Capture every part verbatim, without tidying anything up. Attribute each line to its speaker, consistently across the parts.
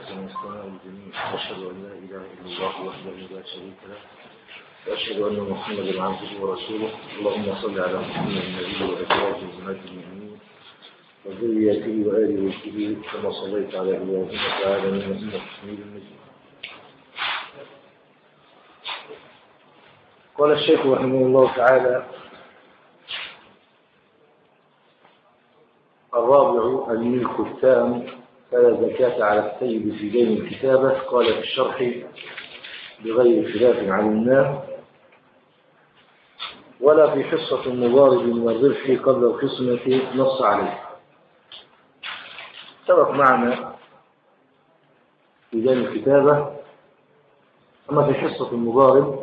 Speaker 1: ونستمع الجميع وأشهد أن لا إله إلا الله وحده لا شريك له وأشهد أن محمدا عبده ورسوله. اللهم صل على محمد النبي وأزواجه وأمهات المؤمنين وذريته وآله وصحبه كما صليت على إبراهيم وعلى آل إنك حميد مجيد. قال الشيخ رحمه الله تعالى: الرابع الملك التام فلا زكاة على السيد في دين الكتابة. قال في الشرح بغير خلاف علمناه: ولا في حصة مضارب من الربح قبل القسمة نص عليه. سبق معنا في دين الكتابة. أما في حصة المضارب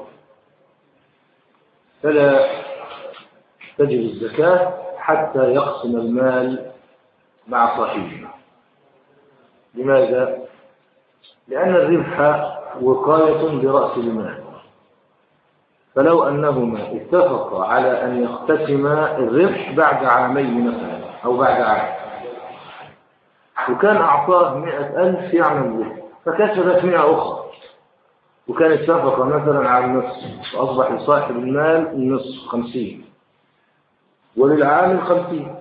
Speaker 1: فلا تجب الزكاة حتى يقسم المال مع صاحبه. لماذا؟ لأن الربح وقاية برأس المال، فلو أنهما اتفقا على أن يقتسما الربح بعد عامين مثلا أو بعد عام، وكان أعطاه مئة ألف يعمل به فكسبت مئة أخرى، وكان اتفق مثلا على النصف فأصبح لصاحب المال النصف خمسين وللعامل خمسين،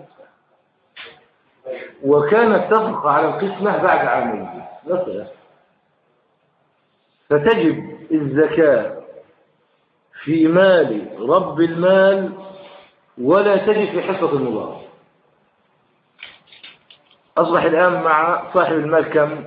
Speaker 1: وكان اتفق على القسمة بعد عامين مثلا، فتجب الزكاة في مال رب المال ولا تجب في حصة المضارب. أصبح الآن مع صاحب المال كم؟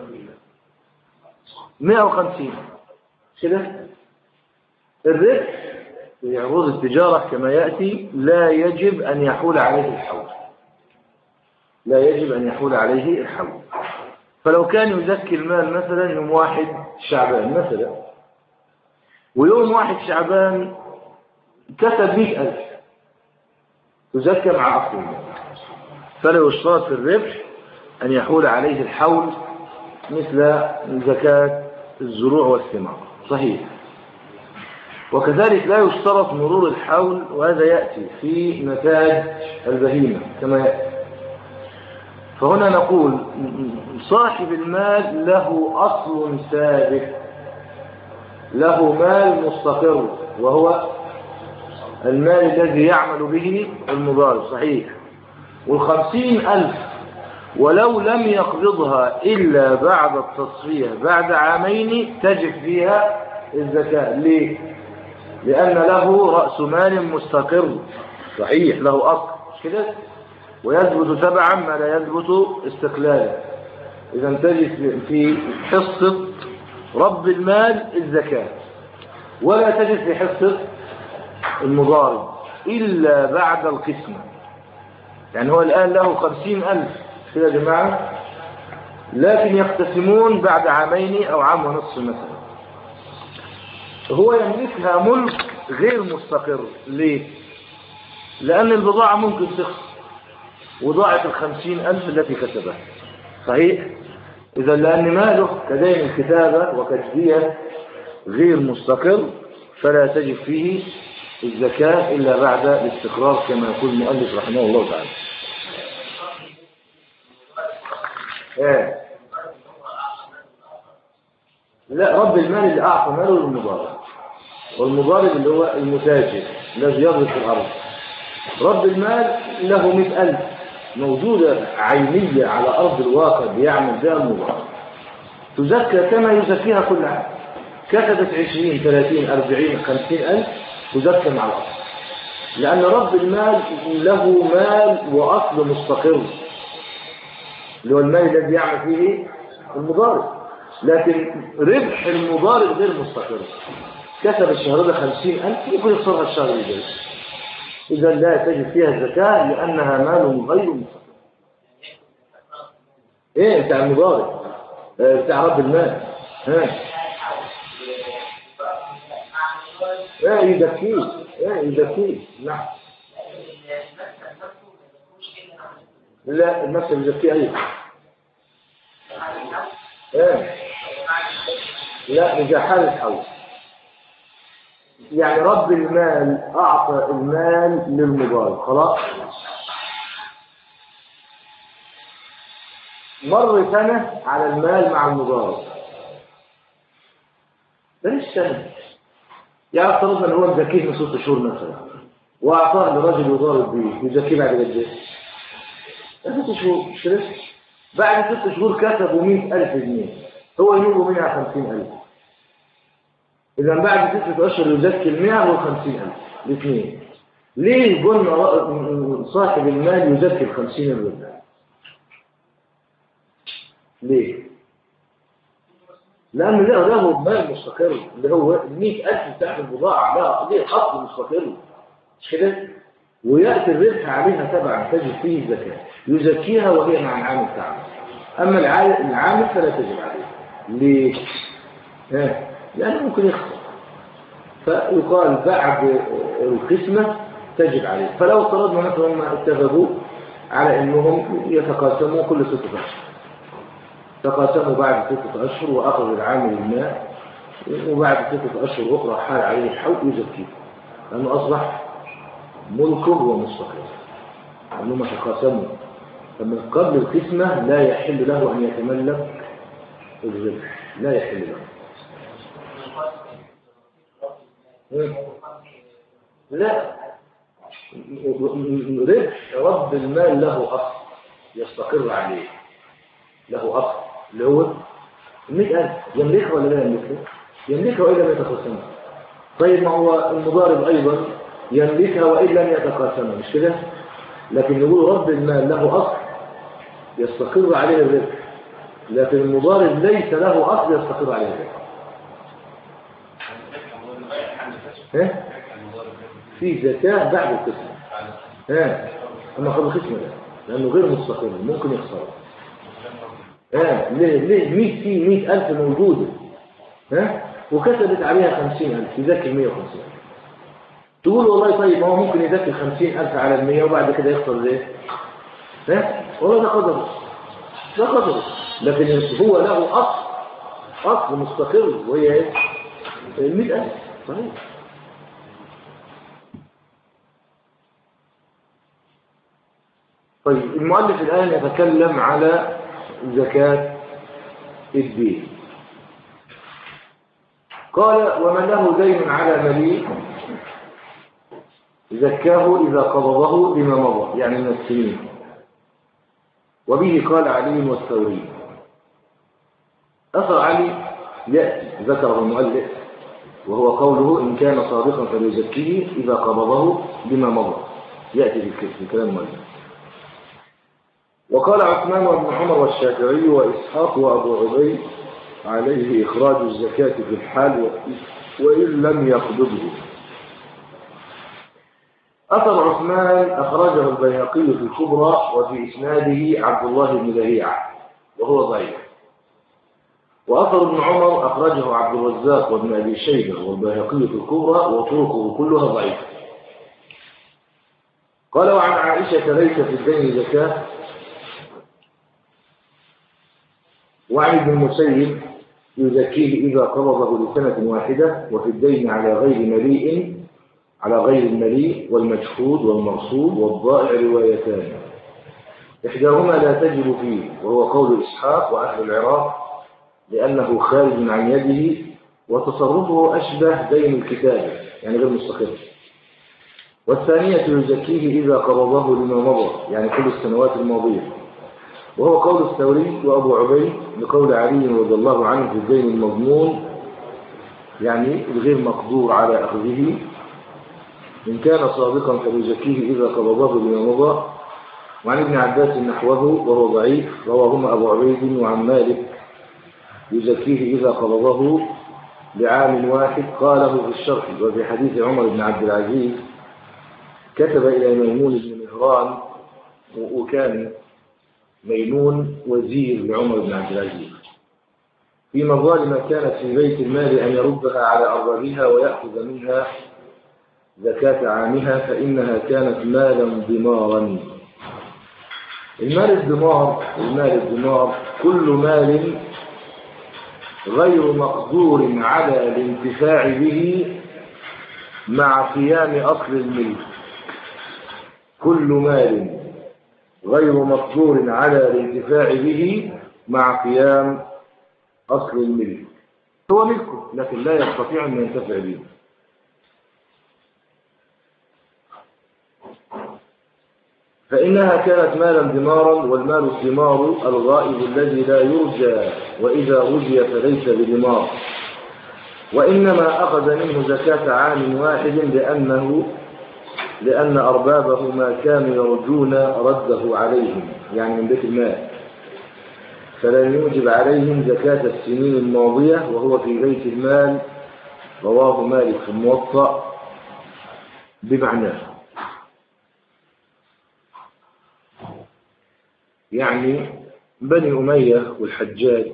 Speaker 1: مئة وخمسين كده. الربح في عروض التجارة كما يأتي لا يجب أن يحول عليه الحول، لا يجب أن يحول عليه الحول. فلو كان يزكي المال مثلا يوم واحد شعبان مثلا، ويوم واحد شعبان كسب مئة ألف، يزكى مع أصل المال، فلا يشترط في الربح أن يحول عليه الحول مثل زكاة الزروع والثمار. صحيح. وكذلك لا يشترط مرور الحول، وهذا يأتي في نتاج البهيمة كما يأتي. فهنا نقول صاحب المال له أصل ثابت، له مال مستقر، وهو المال الذي يعمل به المضارب. صحيح. والخمسين ألف ولو لم يقبضها إلا بعد التصفية بعد عامين تجب فيها الزكاة. ليه؟ لأن له رأس مال مستقر. صحيح، له أصل كده، ويثبت تبعا ما لا يثبت استقلالا. إذا تجد في حصة رب المال الزكاة، ولا تجد في حصة المضارب إلا بعد القسمة. يعني هو الآن له خمسين ألف كده يا جماعة، لكن يقتسمون بعد عامين أو عام ونصف مثلا. هو يملكها ملك غير مستقر. ليه؟ لأن البضاعة ممكن تخسر وضاعت الخمسين ألف التي كسبها. صحيح؟ إذا لأن ماله كدين الكتابة وكجدية غير مستقر فلا تجب فيه الزكاة إلا بعد الاستقرار كما يقول المؤلف رحمه الله تعالى. إيه؟ لا، رب المال اللي أعطى ماله للمضارب، والمضارب اللي هو المتاجر الذي يضرب في الأرض. رب المال له مئة ألف موجودة عينية على أرض الواقع بيعمل بها المضارب، تزكى كما يزكيها كل عام. كسبت عشرين ثلاثين أربعين خمسين ألف تزكى مع الأصل، لأن رب المال له مال وأصل مستقر اللي هو المال الذي يعمل فيه المضارب، لكن ربح المضارب غير مستقر. كسب الشهر ده خمسين ألف يمكن يخسرها الشهر الجاي، إذا لا تجد فيها الزكاة لأنها مال غير مستقر. إيه بتاع المضارب بتاع رب المال؟ ها ايه يزكيه؟ ايه يزكيه؟ نعم. لا، المكسب يزكيه ايضا. ايه لا، إذا حال الحول. يعني رب المال أعطى المال للمضارب خلاص، مر سنة على المال مع المضارب، بلاش سنة، يعني افترضنا ان هو مزكيه من ست شهور مثلا واعطاه لرجل يضارب بيه، يزكيه بعد قد ايه؟ ست شهور مش كده؟ بعد ست شهور كسبوا مئة ألف جنيه، هو ينوب منها خمسين ألف. إذا بعد ستة أشهر يزكي المئة والخمسين ألف الاثنين. ليه قلنا صاحب المال يزكي الخمسين ألف؟ ليه؟ لأنه له له مال مستقر اللي هو مئة ألف بتاع البضاعة، لا ليه حق مستقر مش كده؟ ويأتي الربح عليها تبعا تجب فيه الزكاة، يزكيها وهي مع العامل بتاعها. أما العامل فلا تجب عليه. ليه؟ ها؟ لأنه ممكن يخسر، فيقال بعد القسمة تجب عليه. فلو افترضنا مثلا ما اتفقوا على أنهم يتقاسموا كل ستة أشهر، تقاسموا بعد ستة أشهر وأخذ العامل الماء، وبعد ستة أشهر أخرى حال عليه الحول يزكيه، لأنه أصبح ملكه ومستقر، لأنهم تقاسموا. فمن قبل القسمة لا يحل له أن يتملك الربح، لا يحل له. لا، ربح رب المال له أصل يستقر عليه، له أصل اللي هو المئة ألف، يملكها ولا لا يملكها؟ يملكها وإن لم يتقاسمها. طيب ما هو المضارب أيضا يملكها وإن لم يتقاسمها مش كده؟ لكن نقول رب المال له أصل يستقر عليه الربح، لكن المضارب ليس له أصل يستقر عليه الربح. ها؟ في زكاة بعد القسم. ها؟ أما قبل القسم لا، لأنه غير مستقر ممكن يخسر. ها؟ ليه؟ ليه؟ مئة في مئة ألف موجودة، ها؟ وكتبت عليها خمسين ألف، يذكي مئة وخمسين ألف. تقول والله طيب ما هو ممكن يذكي خمسين ألف على المئة وبعد كده يخسر ليه؟ ها؟ والله ده قدره، ده قدره، لكن هو له أصل، أصل مستقر وهي إيه؟ المئة ألف. صحيح. طيب المؤلف الآن يتكلم على زكاة الدين. قال ومن له دين على مليء زكاه إذا قبضه بما مضى، يعني من السنين. وبه قال علي والثوري. أثر علي يأتي ذكره المؤلف وهو قوله إن كان صادقا فليزكيه إذا قبضه بما مضى، يأتي في كلام المؤلف. وقال عثمان وابن عمر والشافعي وإسحاق وأبو عبيد عليه إخراج الزكاة في الحال وإن لم يقبضه. أثر عثمان أخرجه البيهقي في الكبرى وفي إسناده عبد الله بن لهيعة وهو ضعيف. وأثر ابن عمر أخرجه عبد الرزاق وابن أبي شيبة والبيهقي في الكبرى وطرقه كلها ضعيفة. قال وعن عائشة ليس في الدين زكاة. وعن ابن المسيب يزكيه إذا قبضه لسنة واحدة وفي الدين على غير مليء على غير المليء والمجحود والمرصود والضائع روايتان، إحداهما لا تجب فيه وهو قول إسحاق وأهل العراق لأنه خارج عن يده وتصرفه أشبه دين الكتابة يعني غير مستقر. والثانية يزكيه إذا قبضه لما مضى يعني كل السنوات الماضية وهو قول الثوري وأبو عبيد لقول علي رضي الله عنه في الدين المضمون يعني الغير مقدور على أخذه إن كان صادقا فليزكيه إذا قبضه لما مضى. وعن ابن عباس نحوه وهو ضعيف رواهما أبو عبيد وعن مالك يزكيه إذا قبضه لعام واحد قاله في الشرح. وفي حديث عمر بن عبد العزيز كتب إلى ميمون بن مهران وكان ميمون وزير لعمر بن عبد العزيز في مظالم كانت في بيت المال أن يردها على أربابها ويأخذ منها زكاة عامها فإنها كانت مالا ضمارا. المال الضمار المال الضمار كل مال غير مقدور على الانتفاع به مع قيام أصل الملك. كل مال غير مقدور على الانتفاع به مع قيام أصل الملك. هو ملكه لكن لا يستطيع أن ينتفع به. فإنها كانت مالا دمارا، والمال الدمار الغائب الذي لا يرجى، وإذا رجي فليس بدمار، وإنما أخذ منه زكاة عام واحد لأنه لأن أربابه ما كانوا يرجون رده عليهم، يعني من بيت المال، فلن يوجب عليهم زكاة السنين الماضية وهو في بيت المال. رواه مالك في الموطأ بمعناه. يعني بني أمية والحجاج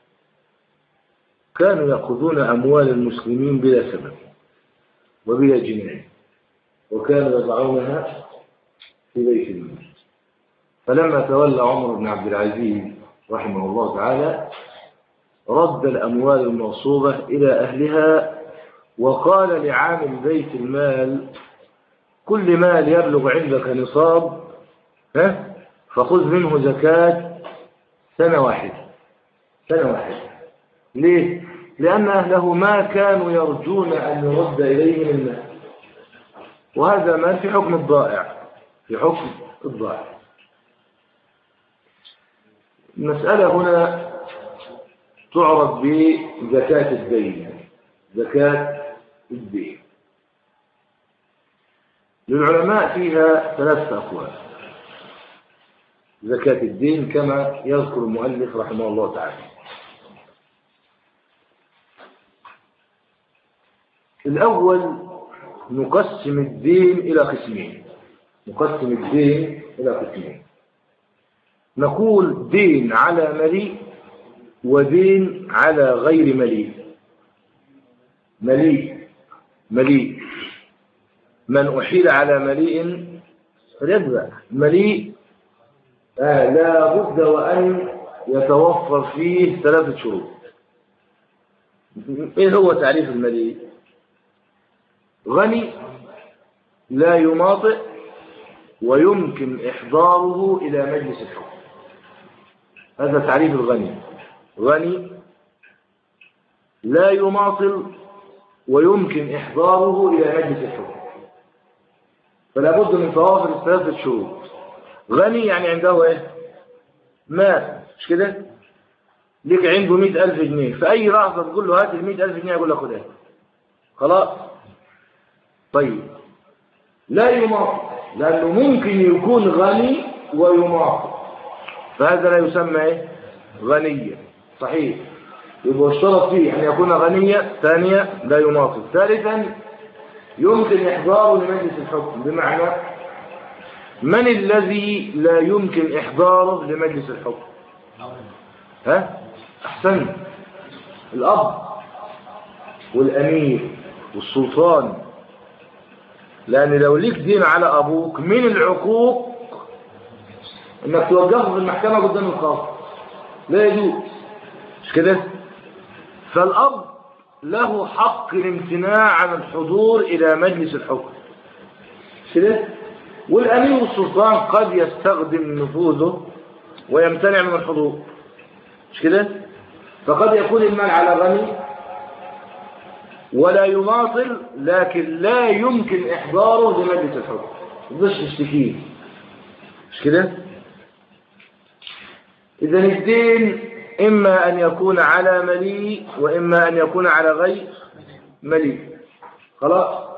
Speaker 1: كانوا يأخذون أموال المسلمين بلا سبب وبلا جناية، وكانوا يضعونها في بيت المال. فلما تولى عمر بن عبد العزيز رحمه الله تعالى رد الأموال المغصوبة إلى أهلها، وقال لعامل بيت المال: كل مال يبلغ عندك نصاب ها فخذ منه زكاة سنة واحدة سنة واحدة. ليه؟ لأن أهله ما كانوا يرجون أن يرد إليهم المال، وهذا ما في حكم الضائع في حكم الضائع. المسألة هنا تعرف بزكاة الدين. زكاة الدين للعلماء فيها ثلاثة أقوال. زكاة الدين كما يذكر المؤلف رحمه الله تعالى. الأول نقسم الدين إلى قسمين نقسم الدين إلى قسمين نقول دين على مليء ودين على غير مليء. مليء مليء من أحيل على مليء فليدفع. مليء آه لا بد وأن يتوفر فيه ثلاثة شروط. إيه هو تعريف المليء؟ غني لا يماطئ ويمكن إحضاره إلى مجلس الحكم. هذا تعريف الغني. غني لا يماطل ويمكن إحضاره إلى مجلس الحكم، فلا بد من توافر ثلاثة شروط. غني يعني عنده إيه؟ مال، مش كده؟ ليك عنده مئة ألف جنيه، في أي لحظة تقول له هات المئة ألف جنيه يقول له خدها، خلاص. طيب لا يماطل لأنه ممكن يكون غني ويماطل، فهذا لا يسمى إيه؟ غنيا. صحيح، يبقى اشترط فيه أن يكون غنيا. ثانيا لا يماطل. ثالثا يمكن إحضاره لمجلس الحكم. بمعنى من الذي لا يمكن إحضاره لمجلس الحكم؟ ها؟ أحسن، الأب والأمير والسلطان. لأن لو ليك دين على أبوك من العقوق إنك توقفه في المحكمة قدام القاضي، لا يجوز، مش كده؟ فالأب له حق الامتناع عن الحضور إلى مجلس الحكم، مش كده؟ والأمير والسلطان قد يستخدم نفوذه ويمتنع من الحضور، مش كده؟ فقد يكون المال على غني ولا يماطل، لكن لا يمكن إحضاره لمجلس الحكم، مش يشتكيه، مش كده؟ إذن الدين إما أن يكون على مليء وإما أن يكون على غير مليء. خلاص.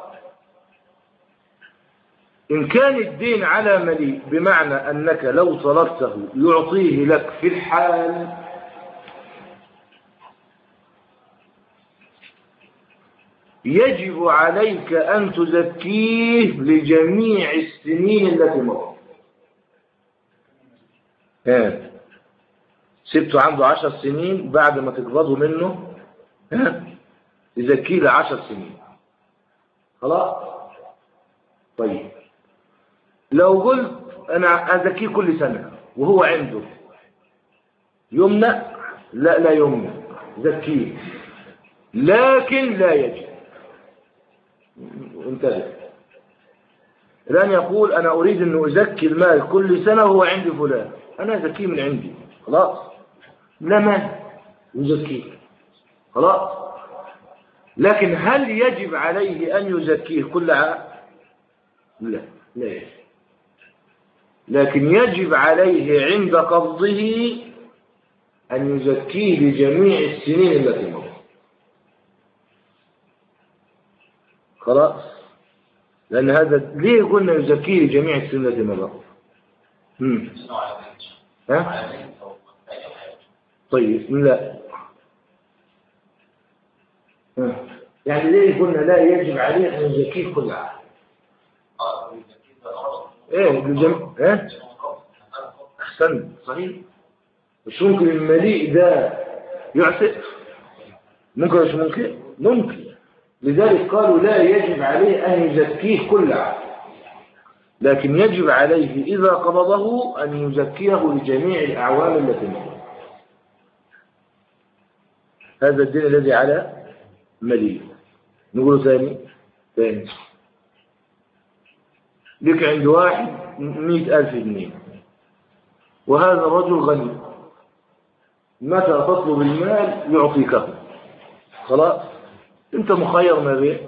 Speaker 1: إن كان الدين على مليء بمعنى أنك لو طلبته يعطيه لك في الحال، يجب عليك أن تزكيه لجميع السنين التي مرت. ها سبته عنده عشر سنين، بعد ما تقبضه منه ها تزكيه لعشر سنين. خلاص. طيب لو قلت أنا أزكيه كل سنة وهو عنده، يمنع؟ لا لا يمنع، زكيه، لكن لا يجب. انتبه، الآن يقول أنا أريد أن أزكي المال كل سنة وهو عند فلان، أنا أزكيه من عندي خلاص، لا مال يزكيه خلاص. لكن هل يجب عليه أن يزكيه كل عام؟ لا لا يجب. لكن يجب عليه عند قبضه أن يزكيه لجميع السنين التي مضت خلاص. لأن هذا ليه قلنا يزكيه لجميع السنين التي مضت؟ ها؟ طيب لا ها. يعني ليه قلنا لا يجب عليه أن يزكيه كل عام؟ ايه لجميع ايه احسن صحيح. مش ممكن المليء ده يعتق؟ ممكن مش ممكن؟ ممكن. لذلك قالوا لا يجب عليه أن يزكيه كل عام، لكن يجب عليه إذا قبضه أن يزكيه لجميع الأعوام التي مضت. هذا الدين الذي على مليء. نقوله ثاني ثاني لك عند واحد مئة ألف جنيه، وهذا رجل غني، متى تطلب المال يعطيكه خلاص. انت مخير ما بين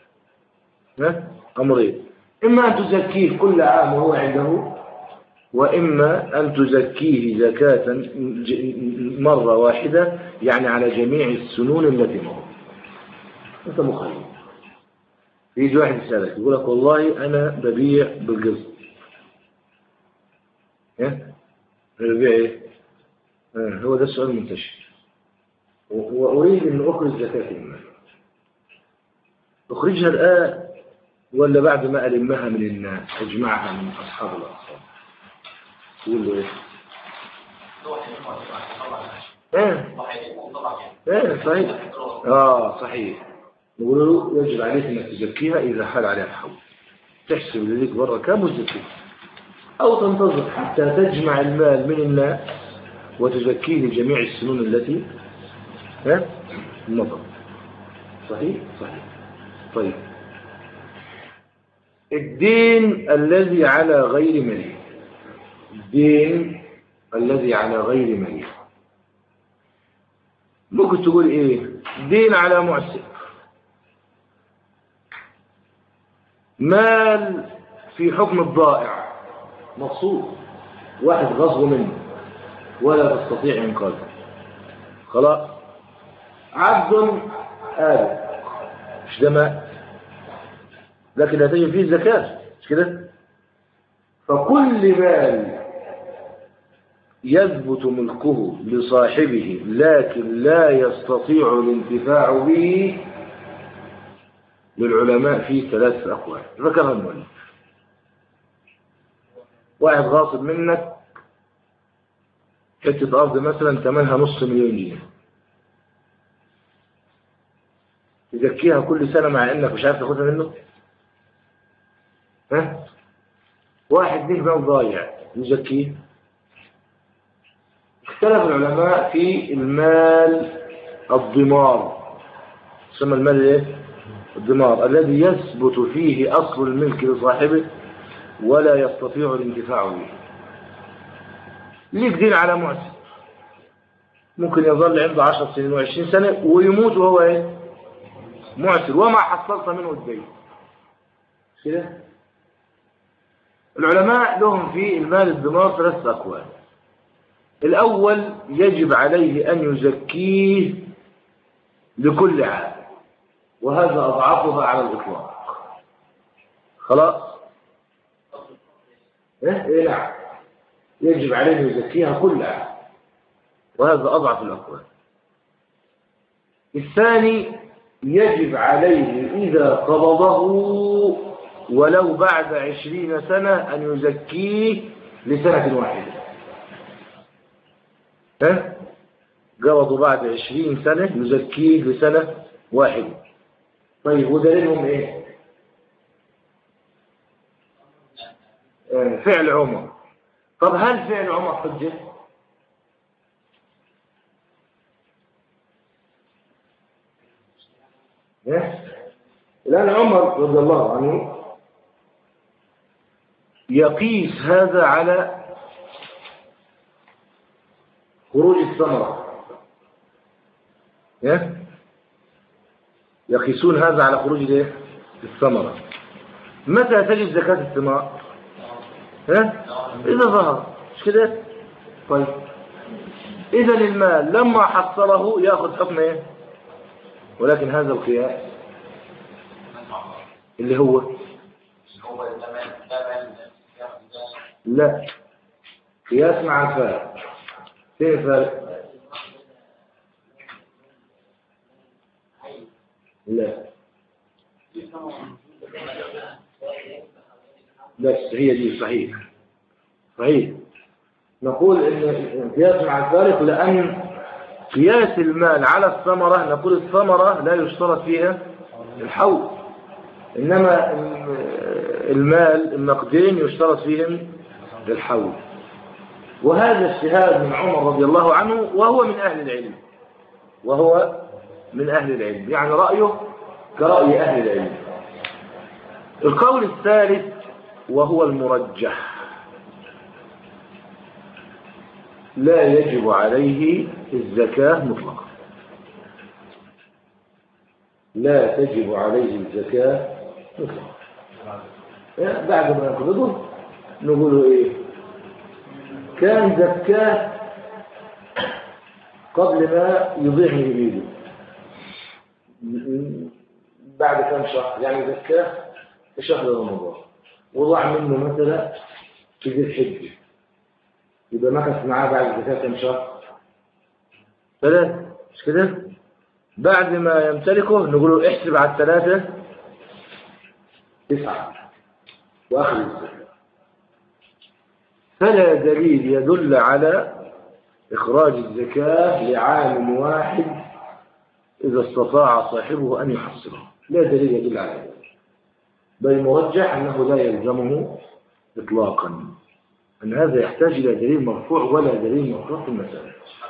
Speaker 1: امرين، اما ان تزكيه كل عام وهو عنده، واما ان تزكيه زكاة مرة واحدة، يعني على جميع السنون التي مرت. انت مخير. يجي واحد يسألك يقول لك والله انا ببيع بالقسط. ايه ببيع ايه؟ آه هو ده السؤال المنتشر. واريد ان اخرج زكاة المال، اخرجها الان ولا بعد ما ألمها من الناس أجمعها من أصحاب الأقساط؟ تقول له إيه؟ إيه إيه صحيح. آه صحيح. نقول له يجب عليك أنك تزكيها إذا حال عليها الحول، تحسب لذيك برا كم وتزكيها، أو تنتظر حتى تجمع المال من الناس وتزكيه لجميع السنون التي ها مضت. صحيح صحيح. طيب الدين الذي على غير مليء، الدين الذي على غير مليء ممكن تقول ايه؟ دين على معسر، مال في حكم الضائع مقصود، واحد غصب منه ولا تستطيع انقاذه خلاص، عبد آل مش ده مال، لكن لا تجب فيه زكاة مش كده. فكل مال يثبت ملكه لصاحبه لكن لا يستطيع الانتفاع به، للعلماء فيه ثلاث أقوال ذكرها المؤلف. واحد غاصب منك حتة أرض مثلا ثمنها نص مليون جنيه، تزكيها كل سنة مع إنك مش عارف تاخدها منه؟ ها؟ واحد ليه مال ضايع يزكيه؟ اختلف العلماء في المال الضمار، يسمى المال ايه؟ الضمار، الذي يثبت فيه أصل الملك لصاحبه ولا يستطيع الانتفاع به. ليك دين على معسر، ممكن يظل عنده عشر سنين وعشرين سنة ويموت وهو ايه؟ معسر وما حصلت منه الدين كده. العلماء لهم في المال الضمار ثلاث أقوال. الأول يجب عليه أن يزكيه لكل عام، وهذا أضعفها على الإطلاق خلاص. إيه إيه نعم، يجب عليه أن يزكيها كل عام، وهذا أضعف الأقوال. الثاني يجب عليه إذا قبضه ولو بعد عشرين سنة أن يزكيه لسنة واحدة. ها؟ قبضوا بعد عشرين سنة يزكيه لسنة واحدة. طيب ودليلهم ايه؟ آه فعل عمر. طب هل فعل عمر حجة؟ الآن عمر رضي الله عنه يقيس هذا على خروج الثمرة، يقيسون هذا على خروج الثمرة. متى تجد زكاة الثمار؟ ها؟ إذا ظهر، مش كده؟ طيب إذا المال لما حصله يأخذ حكم إيه؟ ولكن هذا القياس اللي هو لا قياس مع الفارق. فين الفارق؟ لا بس هي دي صحيح صحيح. نقول ان قياس مع الفارق لأن قياس المال على الثمرة، نقول الثمرة لا يشترط فيها الحول، إنما المال النقدين يشترط فيهم الحول. وهذا اجتهاد من عمر رضي الله عنه، وهو من أهل العلم، وهو من أهل العلم، يعني رأيه كرأي أهل العلم. القول الثالث وهو المرجح، لا يجب عليه الزكاة مطلقا، لا تجب عليه الزكاة مطلقا. بعد ما نقبضه نقوله ايه؟ كان زكاة قبل ما يضيع من بيده، بعد كم شهر، يعني زكاة في شهر رمضان وضع منه مثلا في ذي الحجة، يبقى مكث معاه بعد زكاة كم شهر؟ ثلاثة، مش كده؟ بعد ما يمتلكه نقول له احسب على الثلاثة تسعة وأخذ الزكاة. فلا دليل يدل على إخراج الزكاة لعام واحد إذا استطاع صاحبه أن يحصله، لا دليل يدل على ذلك، بل مرجح أنه لا يلزمه إطلاقا، أن هذا يحتاج إلى دليل مرفوع ولا دليل مرفوع في المسألة.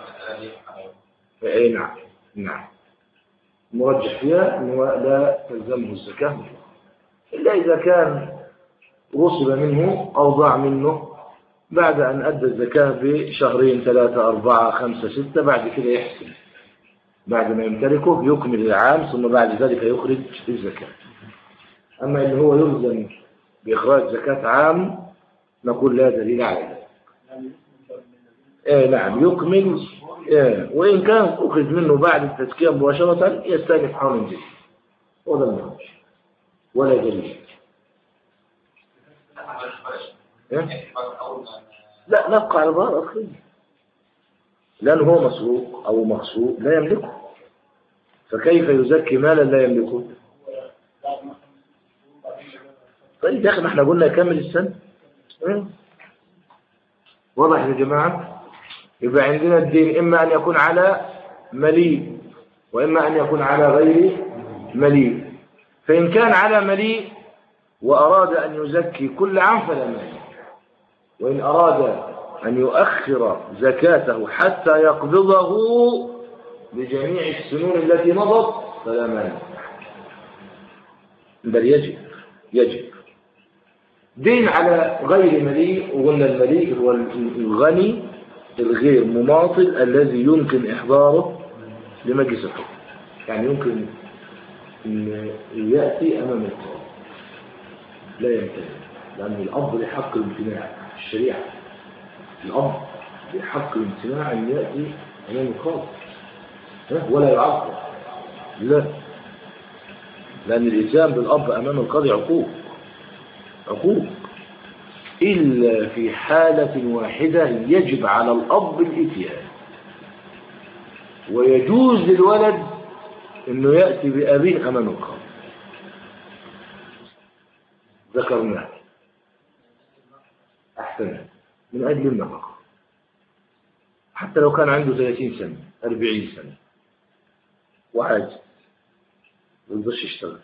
Speaker 1: أي نعم نعم، مرجح فيها أنه لا تلزمه الزكاة إلا إذا كان غصب منه أو ضاع منه بعد أن أدى الزكاة بشهرين ثلاثة أربعة خمسة ستة، بعد كده يحسن بعد ما يمتلكه يكمل العام ثم بعد ذلك يخرج الزكاة. أما إن هو يلزم بإخراج زكاة عام نقول لا دليل على ذلك. إيه نعم يكمل، إيه وإن كان أخذ منه بعد التزكية مباشرة يستأنف حولا جديد ولا المنهج ولا دليل. إيه؟ لا نبقى على ظهر أخيه، لأنه هو مسروق أو مغصوب لا يملكه، فكيف يزكي مالا لا يملكه؟ طيب يا أخي ما احنا قلنا يكمل السنة. إيه؟ واضح يا جماعة؟ يبقى عندنا الدين إما أن يكون على مليء وإما أن يكون على غير مليء. فإن كان على مليء وأراد أن يزكي كل عام فلا مانع، وإن أراد أن يؤخر زكاته حتى يقبضه بجميع السنون التي مضت فلا مانع، بل يجب يجب. دين على غير مليء، وقلنا المليء هو الغني الغير مماطل الذي يمكن إحضاره لمجلس الحكم، يعني يمكن أن يأتي أمام القاضي لا يمتنع، لأن الأب لحق الامتناع الشريعة، الأب لحق الامتناع أن يأتي أمام القاضي ولا يعاقب، لا، لأن الإتيان بالأب أمام القاضي عقوق عقوق إلا في حالة واحدة يجب على الأب الإتيان، ويجوز للولد أنه يأتي بأبيه أمام القاضي، ذكرناه أحسن من أجل النفقة، حتى لو كان عنده ثلاثين سنة أربعين سنة وعاجز ما يقدرش يشتغل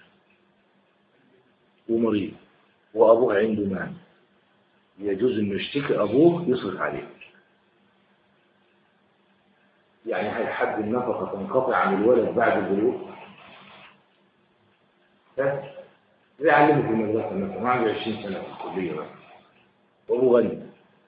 Speaker 1: ومريض وأبوه عنده مال، يجوز أنه يشتكي أبوه يصرف عليه، يعني هل حد النفقة تنقطع عن الولد بعد البلوغ؟ لا، يعلمه في المدرسة مثلا عنده عشرين سنة في الكلية مثلا وأبوه غني،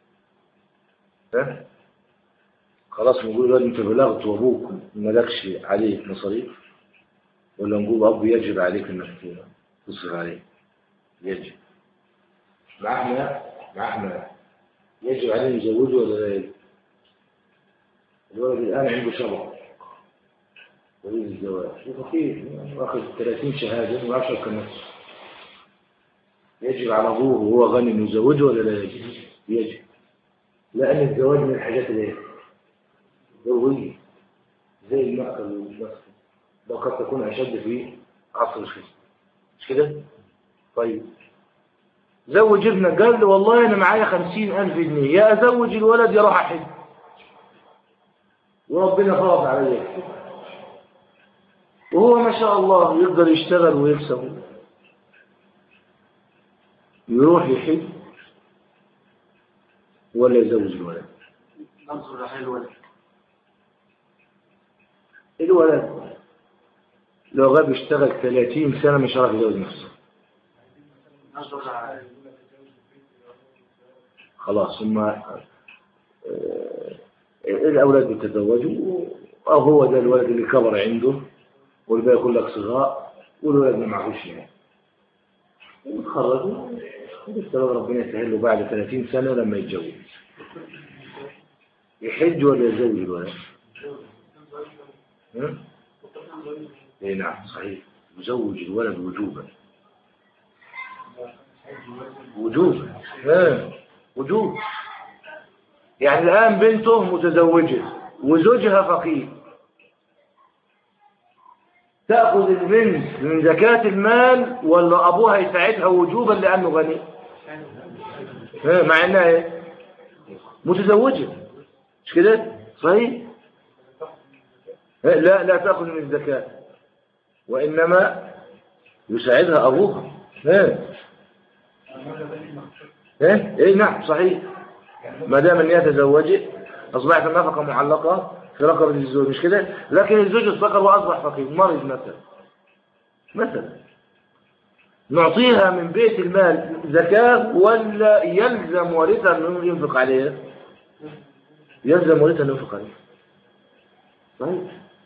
Speaker 1: ها خلاص نقول له أنت بلغت وأبوك ما لكش عليه مصاريف، ولا نقول أبو يجب عليك إنك تصرف عليه؟ يجب. معنا معنا يجب عليه يزوجه ولا لا يجب؟ الولد الآن عنده شرع وليد الزواج وفقير واخذ ثلاثين شهادة وعشر كنفس، يجب على أبوه وهو غني إنه يزوجه ولا لا يجب؟ يجب، لأن الزواج من الحاجات اللي ضرورية زي المأكل والمسكن، لو قد تكون أشد في عصر الخصم، مش كده؟ طيب زوج ابنك، قال له والله أنا معايا خمسين ألف جنيه، يا أزوج الولد يا راح أحج، وربنا فرض عليه، وهو ما شاء الله يقدر يشتغل ويكسب، يروح يحج ولا يزوج الولد؟
Speaker 2: انظر لحال الولد.
Speaker 1: الولد لو غاب يشتغل ثلاثين سنة مش راح يزوج نفسه، خلاص هم الأولاد بيتزوجوا، أو هو ده الولد اللي كبر عنده والباقي كلك صغار والولد ما معهوش يعني، وتخرجوا وبالسبب ربنا يسهل له بعد ثلاثين سنة لما يتجوز يحج ولا يزوج الولد؟ اي نعم صحيح، يزوج الولد وجوبا وجوبا ها وجوب. يعني الآن بنته متزوجة وزوجها فقير، تأخذ البنت من زكاة المال ولا أبوها يساعدها وجوبا لأنه غني؟ مع أنها متزوجة، مش كده؟ صحيح؟ لا لا تأخذ من الزكاة، وإنما يساعدها أبوها. ها ها إيه نعم صحيح، ما دام أن هي تزوجت أصبحت النفقة معلقة في رقبة الزوج، مش كده؟ لكن الزوج استقر وأصبح فقير مرض مثلا مثلا نعطيها من بيت المال زكاة ولا يلزم وارثها أنه ينفق عليها؟ يلزم وارثها أنه ينفق عليها. صحيح.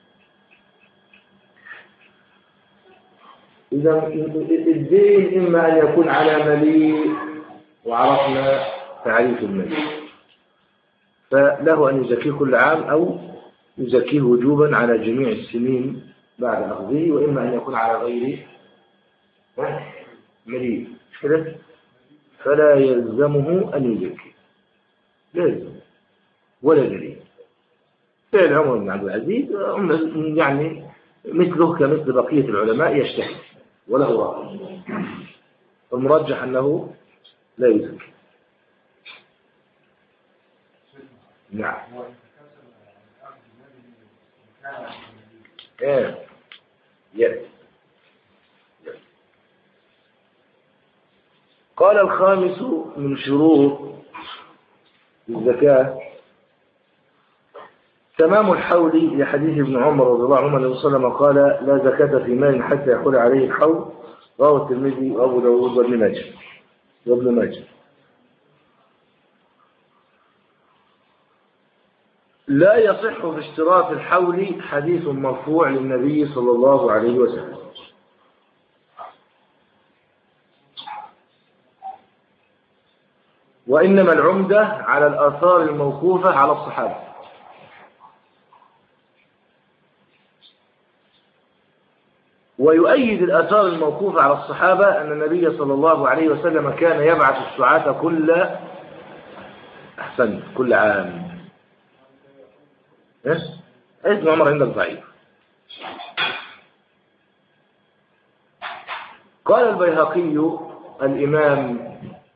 Speaker 1: إذا الدين إما أن يكون على مليء، وعرفنا تعريف المليء، فله أن يزكيه كل عام أو يزكيه وجوبا على جميع السنين بعد أخذه، وإما أن يكون على غير مليء كده فلا يلزمه أن يزكي، لا يلزم ولا دليل. فعل عمر بن عبد العزيز يعني مثله كمثل بقية العلماء يجتهد وله رأي، المرجح أنه لا يزكي. نعم ايه يس. قال الخامس من شروط الزكاة تمام الحول، لحديث ابن عمر رضي الله عنه صلى الله عليه وسلم قال لا زكاة في مال حتى يحول عليه الحول، رواه الترمذي وابو داود وابن ماجه وابن ماجه. لا يصح في اشتراط الحول حديث مرفوع للنبي صلى الله عليه وسلم، وإنما العمدة على الآثار الموقوفة على الصحابة. ويؤيد الآثار الموقوفة على الصحابة أن النبي صلى الله عليه وسلم كان يبعث السعاة كل أحسن كل عام. إيه؟ ابن عمر عندك ضعيف. قال البيهقي الإمام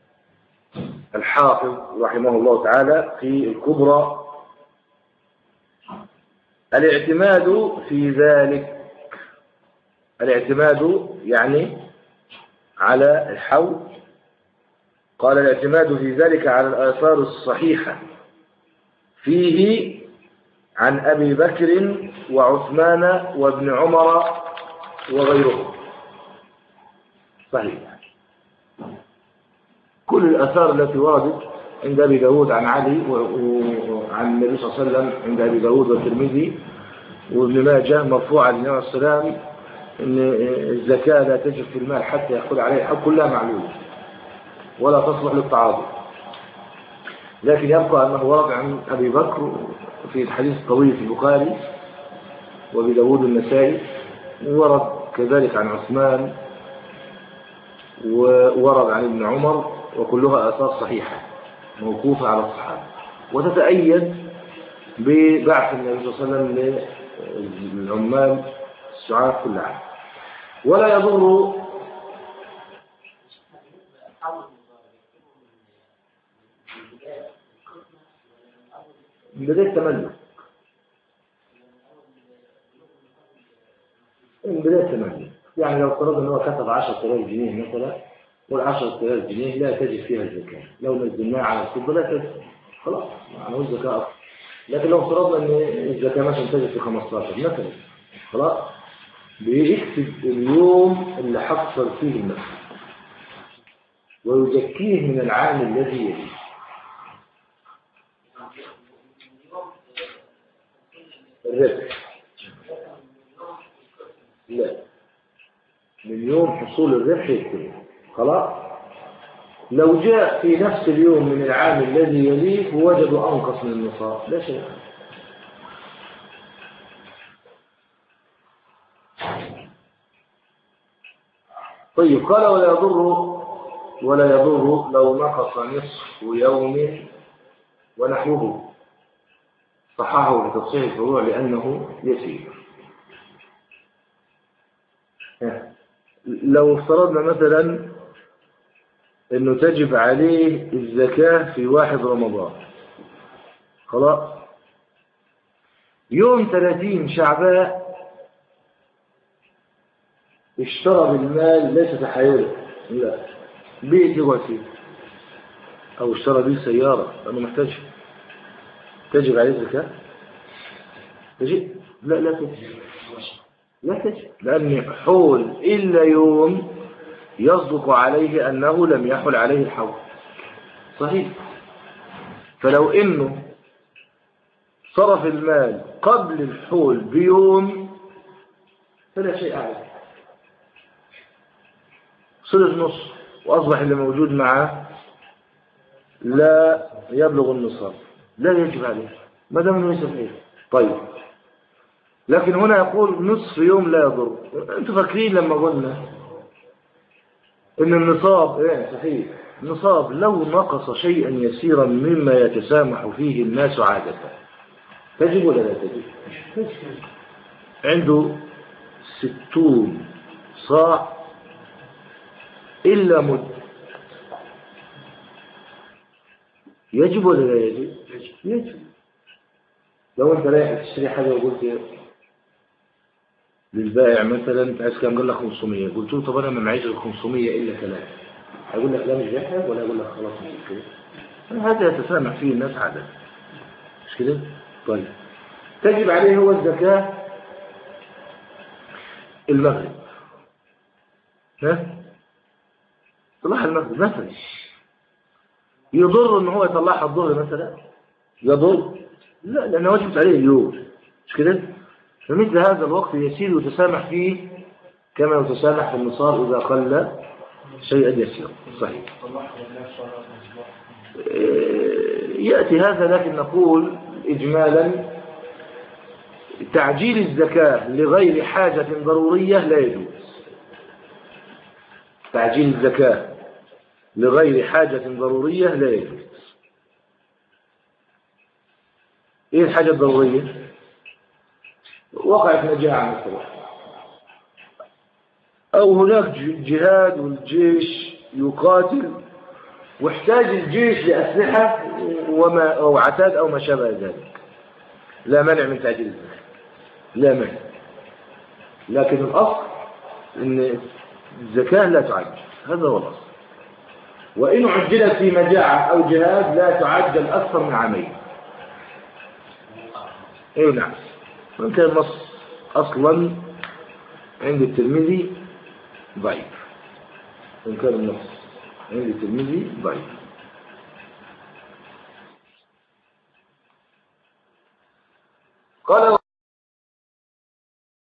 Speaker 1: الحافظ رحمه الله تعالى في الكبرى الاعتماد في ذلك، الاعتماد يعني على الحول، قال الاعتماد في ذلك على الآثار الصحيحة فيه عن أبي بكر وعثمان وابن عمر وغيرهم. صحيح. كل الآثار التي وردت عند أبي داود عن علي وعن النبي صلى الله عليه وسلم عند أبي داود والترمذي وابن ماجه مرفوعة للنبي عليه السلام إن الزكاة لا تجب في المال حتى يأخذ عليه حق، كلها معلومة ولا تصلح للتعاضد. لكن يبقى أنه ورد عن أبي بكر في الحديث الطويل في البخاري وأبي داود النسائي، ورد كذلك عن عثمان وورد عن ابن عمر، وكلها آثار صحيحة موقوفة على الصحابة، وتتأيد ببعث النبي صلى الله عليه وسلم للعمال السعاة كل عام. ولا يضر من بداية التملك، من بداية التملك يعني لو افترضنا أنه كتب عشرة آلاف جنيه مثلا، والعشرة آلاف جنيه لا تجب فيها الزكاة، لو نزلناها على الفضة لا تجب، خلاص ما هو الزكاة أصلا. لكن لو افترضنا أن الزكاة مثلا تجب في خمستاشر مثلا، خلاص بيكتب اليوم اللي حصل فيه النفس ويزكيه من العام الذي يليه. الربح لا، من يوم حصول الربح يكتب، خلاص. لو جاء في نفس اليوم من العام الذي يليه ووجدوا أنقص من النصاب لا شيء. طيب قال ولا يضر ولا يضر لو نقص نصف يوم ونحوه، صححه لتصحيح الفروع لأنه يسير. لو افترضنا مثلا انه تجب عليه الزكاة في واحد رمضان، خلاص يوم ثلاثين شعبان اشترى بالمال ليس تحايله، لا بيت وسيله، او اشترى به سيارة لانه محتاج، تجب عليه الزكاة؟ تجب؟ لا لا تجب، لا تجب، لأن حول إلا يوم يصدق عليه أنه لم يحل عليه الحول، صحيح. فلو إنه صرف المال قبل الحول بيوم فلا شيء عليه، صرف نص وأصبح اللي موجود معه لا يبلغ النصاب، لا يجب عليه ما دام انه يصرف. طيب لكن هنا يقول نصف يوم لا يضر. انتوا فاكرين لما قلنا ان النصاب ايه صحيح، النصاب لو نقص شيئا يسيرا مما يتسامح فيه الناس عادة تجب ولا لا تجب؟ عنده ستون صاع إلا مد، يجب ولا لا يجب؟ يجب. لو انت رايح تشتري حاجة وقلت للبائع مثلا انت عايز كام؟ قال لك خمسمية، قلت له طب انا ما معيش ال خمسمية الا ثلاثة، هيقول لك لا مش بيحتاج، ولا يقول لك خلاص مش كده؟ هذا يتسامح فيه الناس عادة، مش كده؟ طيب تجب عليه هو الزكاة المغرب، ها؟ صلاح المغرب مثلا يضر ان هو يطلعها الظهر مثلا؟ يضر؟ لا، لانه وجبت عليه اليوم، مش كده؟ فمثل هذا الوقت يسير وتسامح فيه كما يتسامح في النصاب إذا قل شيئا يسير، صحيح. يأتي هذا، لكن نقول إجمالا تعجيل الزكاة لغير حاجة ضرورية لا يجوز. تعجيل الزكاة لغير حاجة ضرورية لا يجوز. إيه الحاجة الضرورية؟ وقعت مجاعة مثلا، أو هناك جهاد والجيش يقاتل واحتاج الجيش لأسلحة وما أو عتاد أو ما شابه ذلك، لا منع من تعجيل الزكاة، لا منع. لكن الأصل أن الزكاة لا تعجل، هذا هو الأصل. وإن عجلت في مجاعة أو جهاد لا تعجل أكثر من عامين. أي نعم. وإن كان النص أصلا عند الترمذي ضعيف، وإن كان النص عند الترمذي ضعيف. قال